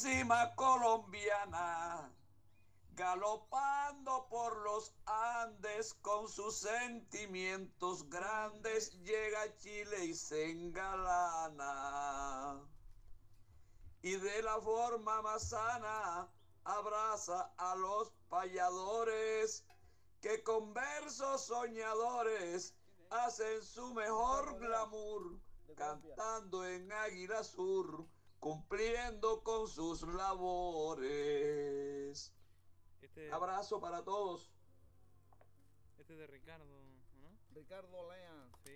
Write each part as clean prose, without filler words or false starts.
Purísima colombiana, galopando por los Andes con sus sentimientos grandes, llega a Chile y se engalana. Y de la forma más sana abraza a los payadores que con versos soñadores hacen su mejor glamour, cantando en Águila Sur, cumpliendo con sus labores. Abrazo para todos. Este es de Ricardo, ¿no? Ricardo Lea. Sí.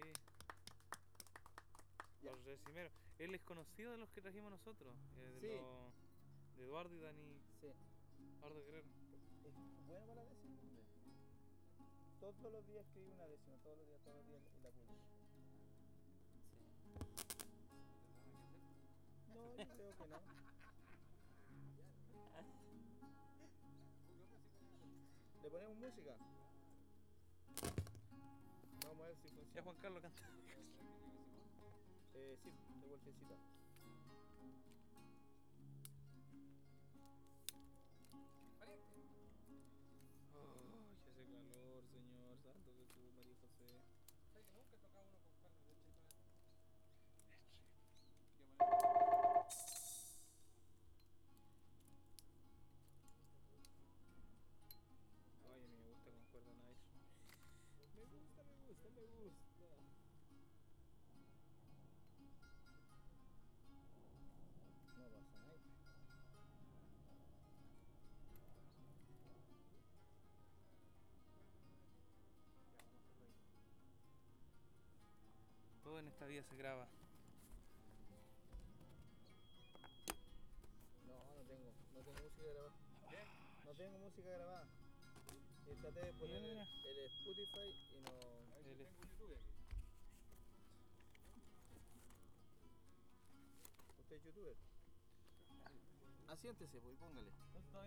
Los decimeros. Él es conocido de los que trajimos nosotros. Sí. De Eduardo y Dani. Sí. Eduardo Guerrero. Es bueno para la décima, hombre. Todos los días escribe una décima, todos los días y la publica. No, yo creo que no. ¿Le ponemos música? Vamos a ver si funciona. Ya Juan Carlos canta. Sí, de vueltecita. Ay, hace calor, señor. Santo de tu María José. ¿Sabes que nunca he tocado uno con cuernos de chico? Ay, a mí me gusta con cuerda nice. Me gusta. No pasa nada. Todo en esta vida se graba. No tengo música grabada. ¿Qué? No tengo música grabada. Y traté de poner el Spotify y no. ¿Usted es youtuber? Asiéntese, pues, y póngale.